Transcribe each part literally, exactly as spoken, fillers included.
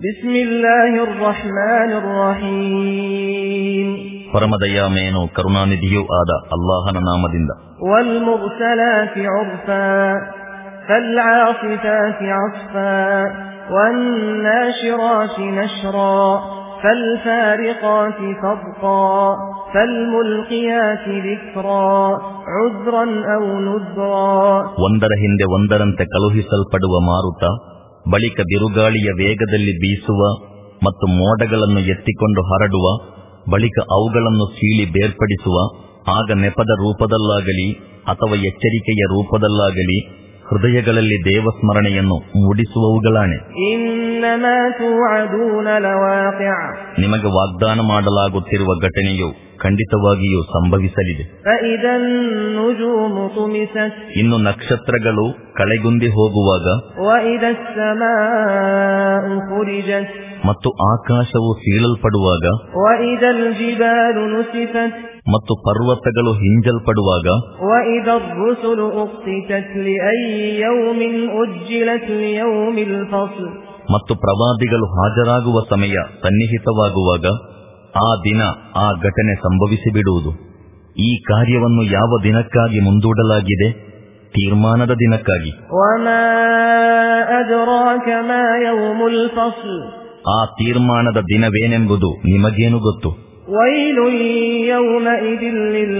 ಬಿಸ್ಮಿಲ್ಲಾಹಿರ್ ರಹ್ಮಾನಿರ್ ರಹೀಮ್. ಪರಮದಯಾಮಯನು ಕರುಣಾನಿಧಿಯೂ ಆದ ಅಲ್ಲಾಹನ ನಾಮದಿಂದ. ವಲ್ ಮುರ್ಸಲಾತಿ ಉರ್ಫಾ ಫಲ್ ಆಸಿಫಾತಿ ಅಸ್ಫಾ ವನ್ ನಾಶಿರಾತಿ ನಶ್ರಾ ಫಲ್ ಫಾರಿಕಾತಿ ಫರ್ಕಾ ಫಲ್ ಮುಲ್ಕಿಯಾತಿ ದಿಕ್ರಾ ಉಜ್ರನ್ ಔ ನುದ್ರಾ. ಒಂದರ ಹಿಂದೆ ಒಂದರಂತೆ ಕಳುಹಿಸಲ್ಪಡುವ ಮಾರುತ, ಬಳಿಕ ಬಿರುಗಾಳಿಯ ವೇಗದಲ್ಲಿ ಬೀಸುವ ಮತ್ತು ಮೋಡಗಳನ್ನು ಎತ್ತಿಕೊಂಡು ಹರಡುವ, ಬಳಿಕ ಅವುಗಳನ್ನು ಸೀಳಿ ಬೇರ್ಪಡಿಸುವ, ಆಗ ನೆಪದ ರೂಪದಲ್ಲಾಗಲಿ ಅಥವಾ ಎಚ್ಚರಿಕೆಯ ರೂಪದಲ್ಲಾಗಲಿ ಹೃದಯಗಳಲ್ಲಿ ದೇವಸ್ಮರಣೆಯನ್ನು ಮೂಡಿಸುವವುಗಳಾಣೆ. ಇನ್ನಮಾ ತುಅದೂನ ಲವಾಕಿಅ. ನಿಮಗೆ ವಾಗ್ದಾನ ಮಾಡಲಾಗುತ್ತಿರುವ ಘಟನೆಯು ಖಂಡಿತವಾಗಿಯೂ ಸಂಭವಿಸಲಿದೆ. ಫಇದನ್ ನುಜೂಮು ತುಮಿಸತ್. ಇನ್ನು ನಕ್ಷತ್ರಗಳು ಕಳೆಗುಂದಿ ಹೋಗುವಾಗ, ವಇದಸ್ ಸಮಾഉ ಫುರಿಜತ್. ಮತ್ತು ಆಕಾಶವು ಸೀಳಲ್ಪಡುವಾಗ, ವಇದಲ್ ಜಿಬಾಲು ನುಸಿಫತ್. ಮತ್ತು ಪರ್ವತಗಳು ಹಿಂಜಲ್ಪಡುವಾಗ, ವಇದರ್ ರುಸುಲು ಉಖ್ತಿತತ್ ಲಿಅಯ್ಯಿ ಯೌಮಿನ್ ಉಜ್ಜಿಲತ್ ಲಿಯೌಮಿಲ್ ಫಸ್ಲ್. ಮತ್ತು ಪ್ರವಾದಿಗಳು ಹಾಜರಾಗುವ ಸಮಯ ಸನ್ನಿಹಿತವಾಗುವಾಗ ಆ ದಿನ ಆ ಘಟನೆ ಸಂಭವಿಸಿಬಿಡುವುದು. ಈ ಕಾರ್ಯವನ್ನು ಯಾವ ದಿನಕ್ಕಾಗಿ ಮುಂದೂಡಲಾಗಿದೆ? ತೀರ್ಮಾನದ ದಿನಕ್ಕಾಗಿ. ವಮಾ ಅದ್ರಾಕ ಮಾ ಯೌಮುಲ್ ಫಸ್ಲ್. ಆ ತೀರ್ಮಾನದ ದಿನವೇನೆಂಬುದು ನಿಮಗೇನು ಗೊತ್ತು? ವೈಲು ಯೌಮಇದಿನ್ ಲಿಲ್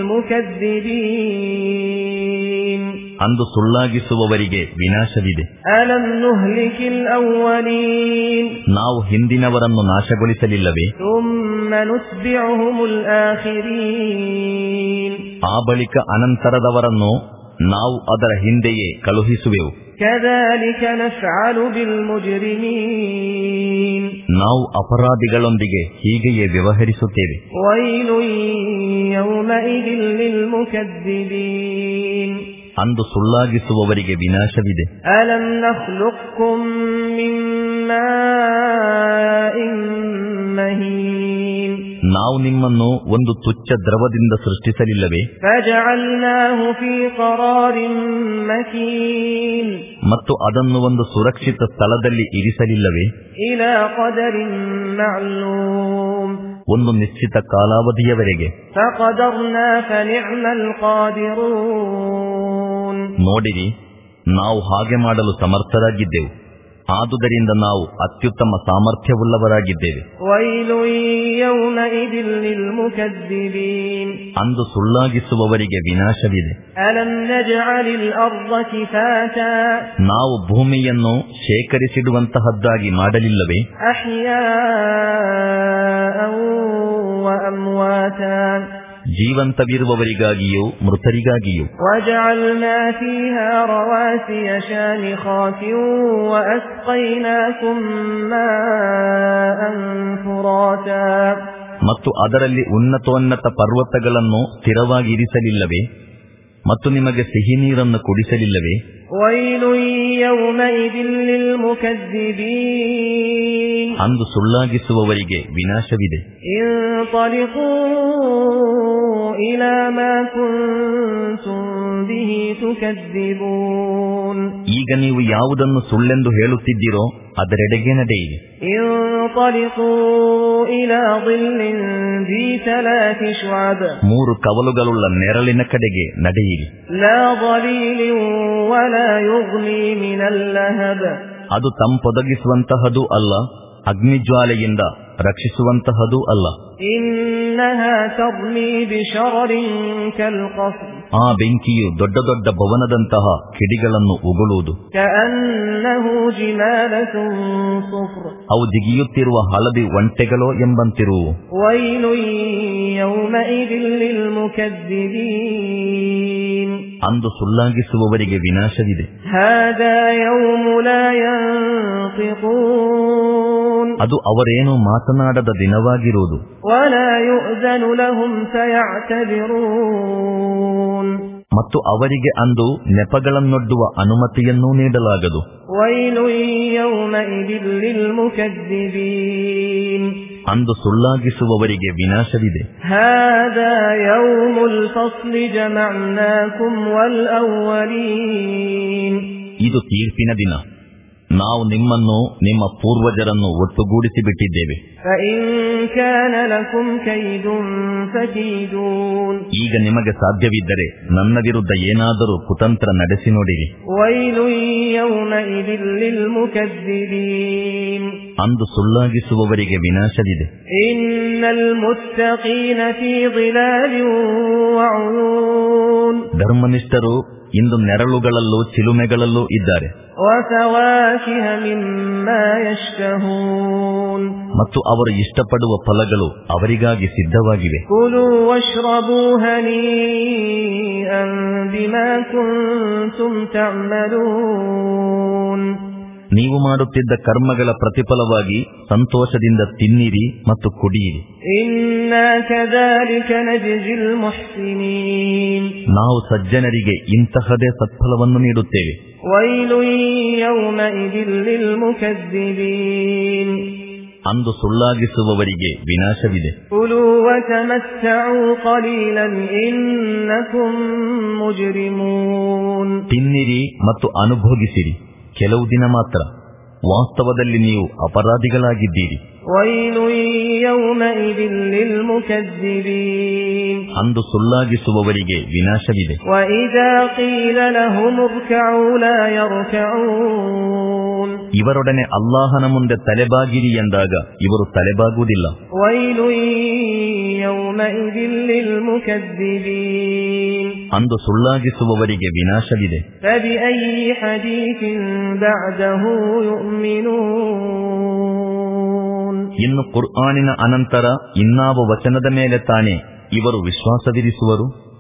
ಮುಕದ್ದಿಬೀನ್. ಅಂದು ಸುಳ್ಳಾಗಿಸುವವರಿಗೆ ವಿನಾಶವಿದೆ. ಅಲಂ ನುಹ್ಲಿಕಿಲ್ ಅವ್ವಲೀನ್. ನಾವು ಹಿಂದಿನವರನ್ನು ನಾಶಗೊಳಿಸಲಿಲ್ಲವೇ? ಥುಮ್ಮ ನುತ್ಬಿಉಹುಮುಲ್ ಆಖಿರೀನ್. ಆ ಬಳಿಕ ಅನಂತರದವರನ್ನು ನಾವು ಅದರ ಹಿಂದೆಯೇ ಕಳುಹಿಸುವೆವು. ಕದಾಲಿಕ ನಫ್ಅಲು ಬಿಲ್ ಮುಜ್ರಿಮೀನ್. ನಾವು ಅಪರಾಧಿಗಳೊಂದಿಗೆ ಹೀಗೆಯೇ ವ್ಯವಹರಿಸುತ್ತೇವೆ. ವೈಲು ಯೌಮಇದಿನ್ ಲಿಲ್ ಮುಕದ್ದಿಬೀನ್. ಅಂದು ಸುಳ್ಳಾಗಿಸುವವರಿಗೆ ವಿನಾಶವಿದೆ. ಅಲಂ ನಖ್ಲುಕ್ಕುಂ ಮಿನ್ ಮಾಇನ್ ಮಹೀನ್. ನಾವು ನಿಮ್ಮನ್ನು ಒಂದು ತುಚ್ಛ ದ್ರವದಿಂದ ಸೃಷ್ಟಿಸಲಿಲ್ಲವೇ? ಫಜಅಲ್ನಾಹು ಫೀ qararin ಮಕೀನ್. ಮತ್ತು ಅದನ್ನು ಒಂದು ಸುರಕ್ಷಿತ ಸ್ಥಳದಲ್ಲಿ ಇರಿಸಲಿಲ್ಲವೇ? ಇಲಾ qadarin ಮಅಲೂಮ್. ಒಂದು ನಿಶ್ಚಿತ ಕಾಲಾವಧಿಯವರೆಗೆ. ಫಖದರ್ನಾ ಫನಿಅಮಲ್ ಖಾದಿರೂನ್. ನೋಡಿರಿ, ನಾವು ಹಾಗೆ ಮಾಡಲು ಸಮರ್ಥರಾಗಿದ್ದೆವು, ಆದುದರಿಂದ ನಾವು ಅತ್ಯುತ್ತಮ ಸಾಮರ್ಥ್ಯವುಳ್ಳವರಾಗಿದ್ದೇವೆ. ವೈಲು ಯೌಮಇದಿನ್ ಲಿಲ್ ಮುಕದ್ದಿಬೀನ್. ಅಂದು ಸುಳ್ಳಾಗಿಸುವವರಿಗೆ ವಿನಾಶವಿದೆ. ಅಲಂ ನಜ್ಅಲಿಲ್ ಅರ್ದ ಕಿಫಾತಾ. ನಾವು ಭೂಮಿಯನ್ನು ಶೇಖರಿಸಿಡುವಂತಹದ್ದಾಗಿ ಮಾಡಲಿಲ್ಲವೇ? ಅಹ್ಯಾಅನ್ ವ ಅಮ್ವಾತಾ. ಜೀವಂತವಿರುವವರಿಗಾಗಿಯೂ ಮೃತರಿಗಾಗಿಯೂ. ವಜಅಲ್ನಾ ಫೀಹಾ ರವಾಸಿಯ ಶಾಮಿಖಾತಿನ್ ವಅಸ್ಕೈನಾಕುಂ ಮಾಅನ್ ಫುರಾತಾ. ಮತ್ತು ಅದರಲ್ಲಿ ಉನ್ನತೋನ್ನತ ಪರ್ವತಗಳನ್ನು ಸ್ಥಿರವಾಗಿರಿಸಲಿಲ್ಲವೇ? ಮತ್ತು ನಿಮಗೆ ಸಿಹಿ ನೀರನ್ನು ಕುಡಿಸಲಿಲ್ಲವೇ? ವೈಲು ಯೌಮಇದಿನ್ ಲಿಲ್ ಮುಕದ್ದಿಬೀನ್. ಅಂದು ಸುಳ್ಳಾಗಿಸುವವರಿಗೆ ವಿನಾಶವಿದೆ. ಇಂತಲಿಕೂ ಇಲಾ ಮಾ ಕುಂತುಂ ಬಿಹಿ ತುಕದ್ದಿಬೂನ್. ಈಗ ನೀವು ಯಾವುದನ್ನು ಸುಳ್ಳೆಂದು ಹೇಳುತ್ತಿದ್ದೀರೋ ಅದರೆಡೆಗೆ ನಡೆಯಿರಿ. ಇಂತಲಿಕೂ ಇಲಾ ಧಿಲ್ಲಿನ್ ذಿ ಥಲಾಥಿ ಶುಅಬ್. ಮೂರು ಕವಲುಗಳುಳ್ಳ ನೆರಳಿನ ಕಡೆಗೆ ನಡೆಯಿರಿ. ಲಾ ظಲೀಲಿನ್ ವಲಾ ಯುಗ್ನಿ ಮಿನಲ್ ಲಹಬ್. ಅದು ತಂಪೊದಗಿಸುವಂತಹದೂ ಅಲ್ಲ, ಅಗ್ನಿಜ್ವಾಲೆಯಿಂದ ರಕ್ಷಿಸುವಂತಹದೂ ಅಲ್ಲ. ಇನ್ನಹಾ ತರ್ಮೀ ಬಿಶರರಿನ್ ಕಲ್ क़ಸ್ರ್. ಆ ಬೆಂಕಿಯು ದೊಡ್ಡ ದೊಡ್ಡ ಭವನದಂತಹ ಕಿಡಿಗಳನ್ನು ಉಗುಳುವುದು. ಕಅನ್ನಹು ಜಿಮಾಲತುನ್ ಸುಫ್ರ್. ಅವು ಜಿಗಿಯುತ್ತಿರುವ ಹಳದಿ ಒಂಟೆಗಳೋ ಎಂಬಂತಿರುವು. ವೈಲು ಯೌಮಇದಿನ್ ಲಿಲ್ ಮುಕದ್ದಿಬೀನ್. ಅಂದು ಸುಳ್ಳಾಗಿಸುವವರಿಗೆ ವಿನಾಶವಿದೆ. ಹಾದಾ ಯೌಮು ಲಾ ಯಂತಿಕೂನ್. ಅದು ಅವರೇನೂ ಮಾತನಾಡದ ದಿನವಾಗಿರುವುದು. ವಲಾ ಯುಅ್ಜನು ಲಹುಂ ಫಯಅ್ತದಿರೂನ್. ಮತ್ತು ಅವರಿಗೆ ಅಂದು ನೆಪಗಳನ್ನೊಡ್ಡುವ ಅನುಮತಿಯನ್ನೂ ನೀಡಲಾಗದು. ವೈಲು ಯೌಮಇದಿನ್ ಲಿಲ್ ಮುಕದ್ದಿಬೀನ್. ಅಂದು ಸುಳ್ಳಾಗಿಸುವವರಿಗೆ ವಿನಾಶವಿದೆ. ಹಾದಾ ಯೌಮುಲ್ ಫಸ್ಲಿ ಜಮಅನಾಕುಂ ವಲ್ ಅವ್ವಲೀನ್. ಇದು ತೀರ್ಪಿನ ದಿನ, ನಾವು ನಿಮ್ಮನ್ನು ನಿಮ್ಮ ಪೂರ್ವಜರನ್ನು ಒಟ್ಟುಗೂಡಿಸಿ ಬಿಟ್ಟಿದ್ದೇವೆ. ಈಗ ನಿಮಗೆ ಸಾಧ್ಯವಿದ್ದರೆ ನನ್ನ ವಿರುದ್ಧ ಏನಾದರೂ ಕುತಂತ್ರ ನಡೆಸಿ ನೋಡಿರಿ. ಅಂದು ಸುಳ್ಳಾಗಿಸುವವರಿಗೆ ವಿನಾಶವಿದೆ. ಧರ್ಮನಿಷ್ಠರು ಇಂದು ನೆರಳುಗಳಲ್ಲೂ ಚಿಲುಮೆಗಳಲ್ಲೂ ಇದ್ದಾರೆ. ಮತ್ತು ಅವರು ಇಷ್ಟಪಡುವ ಫಲಗಳು ಅವರಿಗಾಗಿ ಸಿದ್ಧವಾಗಿವೆ. ನೀವು ಮಾಡುತ್ತಿದ್ದ ಕರ್ಮಗಳ ಪ್ರತಿಫಲವಾಗಿ ಸಂತೋಷದಿಂದ ತಿನ್ನಿರಿ ಮತ್ತು ಕುಡಿಯಿರಿ. ನಾವು ಸಜ್ಜನರಿಗೆ ಇಂತಹದೇ ಸತ್ಫಲವನ್ನು ನೀಡುತ್ತೇವೆ. ಅಂದು ಸುಳ್ಳಾಗಿಸುವವರಿಗೆ ವಿನಾಶವಿದೆ. ತಿನ್ನಿರಿ ಮತ್ತು ಅನುಭೋಗಿಸಿರಿ, ಕೆಲವು ದಿನ ಮಾತ್ರ. ವಾಸ್ತವದಲ್ಲಿ ನೀವು ಅಪರಾಧಿಗಳಾಗಿದ್ದೀರಿ. ಅಂದು ಸುಳ್ಳಾಗಿಸುವವರಿಗೆ ವಿನಾಶವಿದೆ. ಇವರೊಡನೆ ಅಲ್ಲಾಹನ ಮುಂದೆ ತಲೆಬಾಗಿರಿ ಎಂದಾಗ ಇವರು ತಲೆಬಾಗುವುದಿಲ್ಲ. ಅಂದು ಸುಳ್ಳಾಗಿಸುವವರಿಗೆ ವಿನಾಶವಿದೆ. ಇನ್ನು ಕುರ್ಆನಿನ ಅನಂತರ ಇನ್ನಾವ ವಚನದ ಮೇಲೆ ತಾನೇ ಇವರು ವಿಶ್ವಾಸವಿರಿಸುವರು?